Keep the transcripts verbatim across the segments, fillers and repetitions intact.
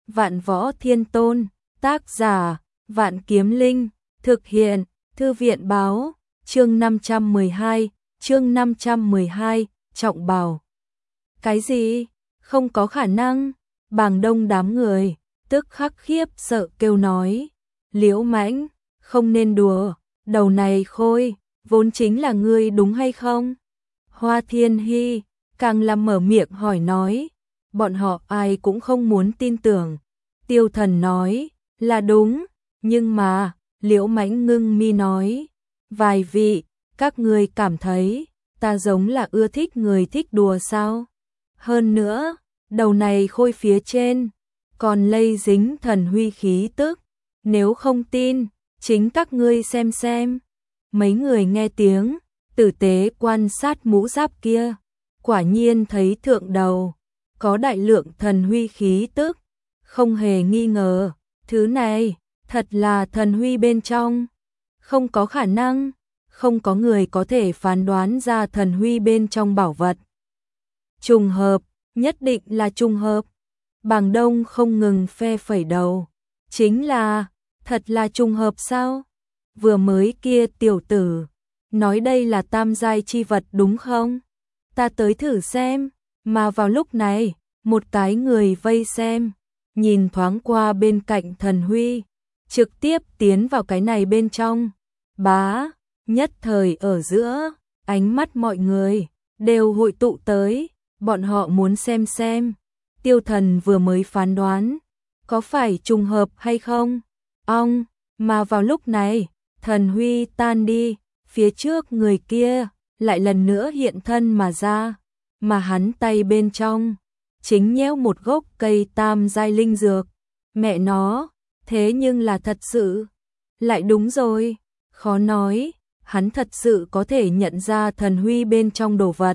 Vạn Võ Thiên Tôn, tác giả, Vạn Kiếm Linh, thực hiện, Thư viện báo, chương năm trăm mười hai, chương năm trăm mười hai, trọng bào. Cái gì? Không có khả năng, Bàng Đông đám người, tức khắc khiếp sợ kêu nói. Liễu Mãnh, không nên đùa, đầu này khôi, vốn chính là ngươi đúng hay không? Hoa Thiên Hy, càng làm mở miệng hỏi nói, bọn họ ai cũng không muốn tin tưởng. Tiêu Thần nói, là đúng, nhưng mà, Liễu Mãnh ngưng mi nói, vài vị, các ngươi cảm thấy, ta giống là ưa thích người thích đùa sao? Hơn nữa, đầu này khôi phía trên, còn lây dính thần huy khí tức, nếu không tin, chính các ngươi xem xem. Mấy người nghe tiếng, tử tế quan sát mũ giáp kia, quả nhiên thấy thượng đầu, có đại lượng thần huy khí tức, không hề nghi ngờ, thứ này, thật là thần huy bên trong. Không có khả năng, không có người có thể phán đoán ra thần huy bên trong bảo vật. Trùng hợp, nhất định là trùng hợp. Bàng Đông không ngừng phe phẩy đầu. Chính là, thật là trùng hợp sao? Vừa mới kia tiểu tử, nói đây là tam giai chi vật đúng không? Ta tới thử xem, mà vào lúc này, một cái người vây xem, nhìn thoáng qua bên cạnh thần huy, trực tiếp tiến vào cái này bên trong. Bá, nhất thời ở giữa, ánh mắt mọi người đều hội tụ tới, bọn họ muốn xem xem, Tiêu Thần vừa mới phán đoán, có phải trùng hợp hay không? Ong, mà vào lúc này, thần huy tan đi, phía trước người kia lại lần nữa hiện thân mà ra, mà hắn tay bên trong chính nheo một gốc cây tam giai linh dược. Mẹ nó, thế nhưng là thật sự. Lại đúng rồi, khó nói, hắn thật sự có thể nhận ra thần huy bên trong đồ vật.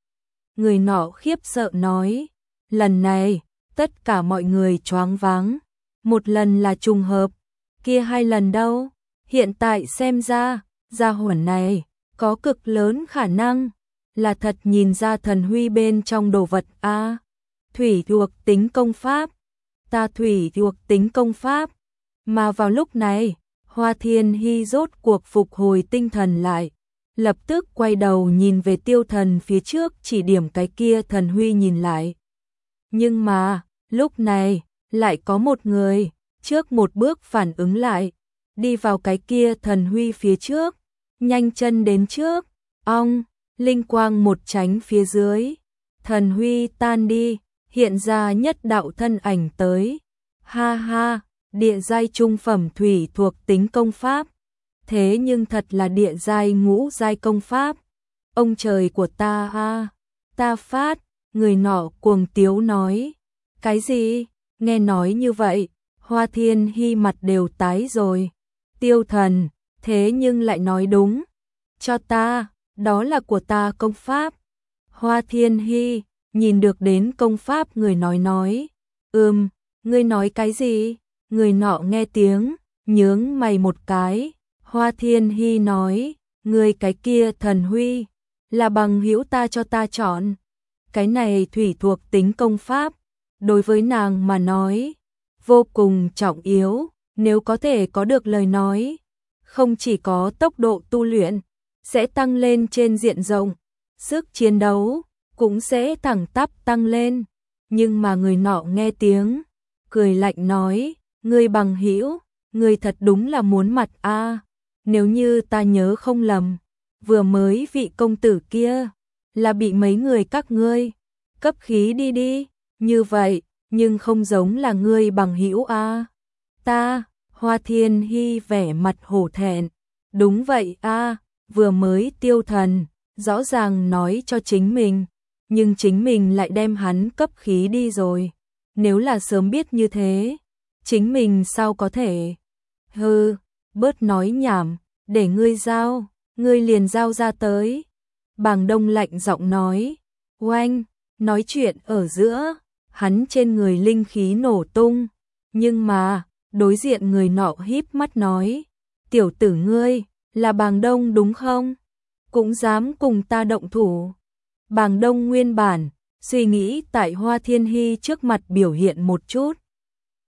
Người nọ khiếp sợ nói, lần này, tất cả mọi người choáng váng. Một lần là trùng hợp, kia hai lần đâu? Hiện tại xem ra, gia hỏa này có cực lớn khả năng là thật nhìn ra thần huy bên trong đồ vật a. À, thủy thuộc tính công pháp, ta thủy thuộc tính công pháp. Mà vào lúc này, Hoa Thiên Hy rốt cuộc phục hồi tinh thần lại, lập tức quay đầu nhìn về Tiêu Thần phía trước chỉ điểm cái kia thần huy nhìn lại. Nhưng mà, lúc này, lại có một người, trước một bước phản ứng lại, đi vào cái kia thần huy phía trước, nhanh chân đến trước, ong, linh quang một tránh phía dưới, thần huy tan đi, hiện ra nhất đạo thân ảnh tới. Ha ha, địa giai trung phẩm thủy thuộc tính công pháp, thế nhưng thật là địa giai ngũ giai công pháp. Ông trời của ta a, ta phát, người nọ cuồng tiếu nói. Cái gì? Nghe nói như vậy, Hoa Thiên Hy mặt đều tái rồi. Tiêu Thần, thế nhưng lại nói đúng. Cho ta, đó là của ta công pháp. Hoa Thiên Hy, nhìn được đến công pháp người nói nói. Ừm, ngươi nói cái gì? Người nọ nghe tiếng, nhướng mày một cái. Hoa Thiên Hy nói, ngươi cái kia thần huy, là bằng hữu ta cho ta chọn. Cái này thủy thuộc tính công pháp, đối với nàng mà nói, vô cùng trọng yếu, nếu có thể có được lời nói, không chỉ có tốc độ tu luyện, sẽ tăng lên trên diện rộng, sức chiến đấu, cũng sẽ thẳng tắp tăng lên. Nhưng mà người nọ nghe tiếng, cười lạnh nói, ngươi bằng hữu, ngươi thật đúng là muốn mặt a. À, nếu như ta nhớ không lầm, vừa mới vị công tử kia, là bị mấy người các ngươi cấp khí đi đi, như vậy, nhưng không giống là ngươi bằng hữu a. À. Ta, Hoa Thiên Hy vẻ mặt hổ thẹn, đúng vậy a, à, vừa mới Tiêu Thần, rõ ràng nói cho chính mình, nhưng chính mình lại đem hắn cấp khí đi rồi. Nếu là sớm biết như thế, chính mình sao có thể? Hừ, bớt nói nhảm, để ngươi giao, ngươi liền giao ra tới. Bàng Đông lạnh giọng nói, oanh, nói chuyện ở giữa, hắn trên người linh khí nổ tung, nhưng mà, đối diện người nọ híp mắt nói, tiểu tử ngươi, là Bàng Đông đúng không? Cũng dám cùng ta động thủ. Bàng Đông nguyên bản, suy nghĩ tại Hoa Thiên Hy trước mặt biểu hiện một chút.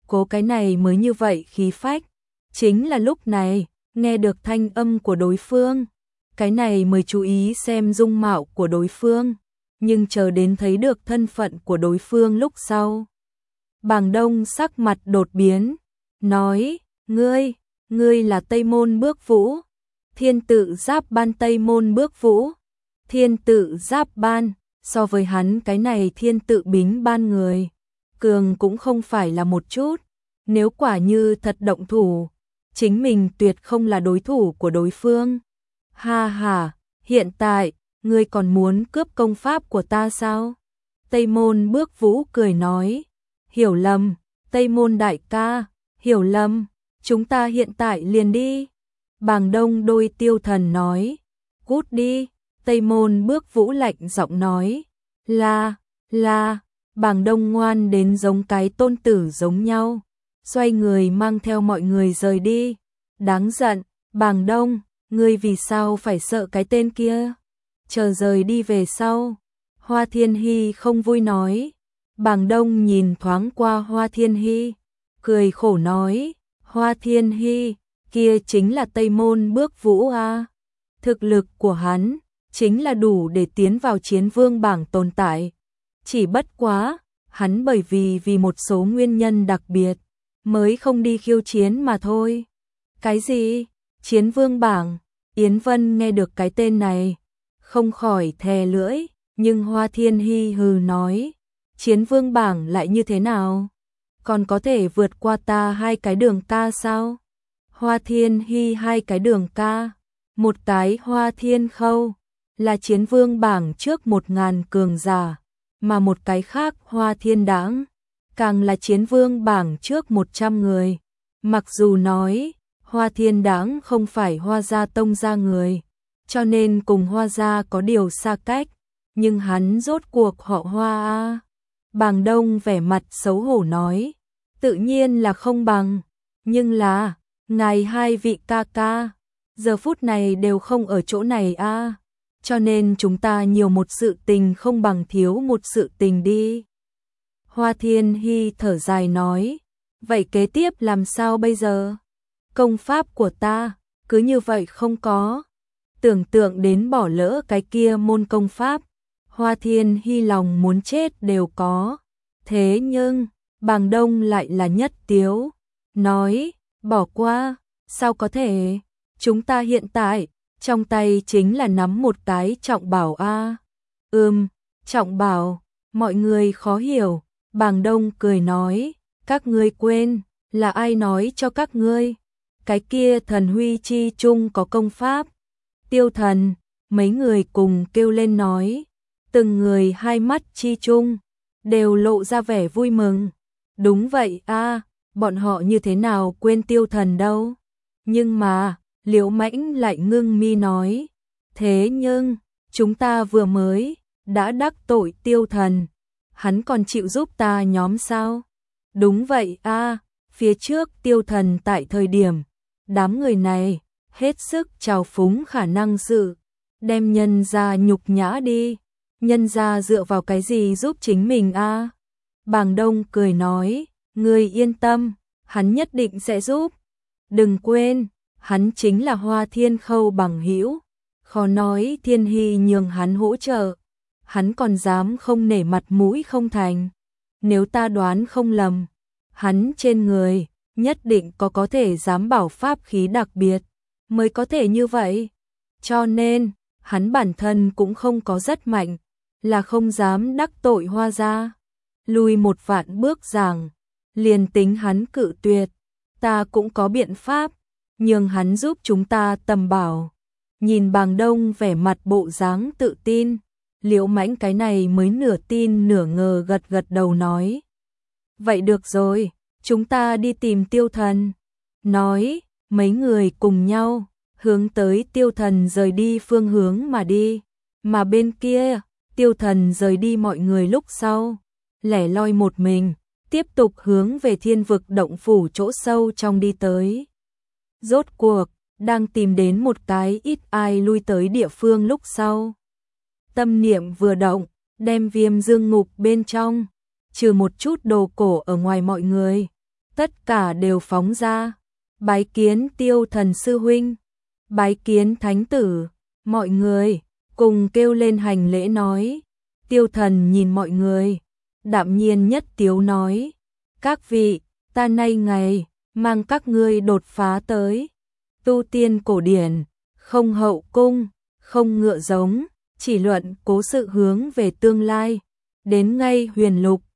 cố cái này mới như vậy khí phách. Chính là lúc này, nghe được thanh âm của đối phương, cái này mới chú ý xem dung mạo của đối phương, nhưng chờ đến thấy được thân phận của đối phương lúc sau. Bàng Đông sắc mặt đột biến, nói, ngươi, ngươi là Tây Môn Bước Vũ, Thiên Tự Giáp Ban Tây Môn Bước Vũ, Thiên Tự Giáp Ban, so với hắn cái này Thiên Tự Bính Ban người, cường cũng không phải là một chút, nếu quả như thật động thủ, chính mình tuyệt không là đối thủ của đối phương. Ha ha, hiện tại, ngươi còn muốn cướp công pháp của ta sao? Tây Môn Bước Vũ cười nói, hiểu lầm, Tây Môn đại ca, hiểu lầm, chúng ta hiện tại liền đi. Bàng Đông đôi Tiêu Thần nói, cút đi. Tây Môn Bước Vũ lạnh giọng nói, là, là, Bàng Đông ngoan đến giống cái tôn tử giống nhau, xoay người mang theo mọi người rời đi. Đáng giận, Bàng Đông, ngươi vì sao phải sợ cái tên kia? Chờ rời đi về sau. Hoa Thiên Hy không vui nói. Bàng Đông nhìn thoáng qua Hoa Thiên Hy, cười khổ nói, Hoa Thiên Hy, kia chính là Tây Môn Bước Vũ a. Thực lực của hắn chính là đủ để tiến vào chiến vương bảng tồn tại. Chỉ bất quá, hắn bởi vì vì một số nguyên nhân đặc biệt, mới không đi khiêu chiến mà thôi. Cái gì? Chiến vương bảng? Yến Vân nghe được cái tên này, không khỏi thè lưỡi, nhưng Hoa Thiên Hy hừ nói, chiến vương bảng lại như thế nào? Còn có thể vượt qua ta hai cái đường ca sao? Hoa Thiên Hy hai cái đường ca, một cái Hoa Thiên Khâu, là chiến vương bảng trước một ngàn cường giả, mà một cái khác Hoa Thiên Đãng, càng là chiến vương bảng trước một trăm người. Mặc dù nói, Hoa Thiên Đãng không phải Hoa gia tông gia người, cho nên cùng Hoa gia có điều xa cách, nhưng hắn rốt cuộc họ Hoa a. Bàng Đông vẻ mặt xấu hổ nói, tự nhiên là không bằng, nhưng là, ngài hai vị ca ca, giờ phút này đều không ở chỗ này a, cho nên chúng ta nhiều một sự tình không bằng thiếu một sự tình đi. Hoa Thiên Hy thở dài nói, vậy kế tiếp làm sao bây giờ? Công pháp của ta, cứ như vậy không có. Tưởng tượng đến bỏ lỡ cái kia môn công pháp, Hoa Thiên Hy lòng muốn chết đều có. Thế nhưng, Bàng Đông lại là nhất tiếu, nói, bỏ qua, sao có thể? Chúng ta hiện tại, trong tay chính là nắm một cái trọng bảo a. Ừm, trọng bảo, mọi người khó hiểu. Bàng Đông cười nói, các ngươi quên, là ai nói cho các ngươi? Cái kia thần huy chi chung có công pháp. Tiêu Thần, mấy người cùng kêu lên nói, từng người hai mắt chi chung, đều lộ ra vẻ vui mừng. Đúng vậy a, bọn họ như thế nào quên Tiêu Thần đâu? Nhưng mà, Liễu Mãnh lại ngưng mi nói, thế nhưng, chúng ta vừa mới, đã đắc tội Tiêu Thần, hắn còn chịu giúp ta nhóm sao? Đúng vậy a, phía trước Tiêu Thần tại thời điểm, đám người này, hết sức trào phúng khả năng sự, đem nhân ra nhục nhã đi, nhân ra dựa vào cái gì giúp chính mình a? Bàng Đông cười nói, ngươi yên tâm, hắn nhất định sẽ giúp. Đừng quên, hắn chính là Hoa Thiên Khâu bằng hữu, khó nói Thiên Hy nhường hắn hỗ trợ, hắn còn dám không nể mặt mũi không thành. Nếu ta đoán không lầm, hắn trên người nhất định có có thể dám bảo pháp khí đặc biệt, mới có thể như vậy. Cho nên, hắn bản thân cũng không có rất mạnh, là không dám đắc tội Hoa gia. Lùi một vạn bước rằng, liền tính hắn cự tuyệt, ta cũng có biện pháp, nhường hắn giúp chúng ta tầm bảo. Nhìn Bàng Đông vẻ mặt bộ dáng tự tin, Liễu Mãnh cái này mới nửa tin nửa ngờ gật gật đầu nói. Vậy được rồi, chúng ta đi tìm Tiêu Thần. Nói, mấy người cùng nhau, hướng tới Tiêu Thần rời đi phương hướng mà đi. Mà bên kia, Tiêu Thần rời đi mọi người lúc sau, lẻ loi một mình, tiếp tục hướng về Thiên Vực động phủ chỗ sâu trong đi tới. Rốt cuộc, đang tìm đến một cái ít ai lui tới địa phương lúc sau. Tâm niệm vừa động, đem Viêm Dương ngục bên trong, trừ một chút đồ cổ ở ngoài mọi người, tất cả đều phóng ra, bái kiến Tiêu Thần sư huynh, bái kiến thánh tử, mọi người cùng kêu lên hành lễ nói. Tiêu Thần nhìn mọi người, đạm nhiên nhất tiếu nói, các vị, ta nay ngày mang các ngươi đột phá tới tu tiên cổ điển, không hậu cung, không ngựa giống, chỉ luận cố sự hướng về tương lai, đến ngay huyền lục,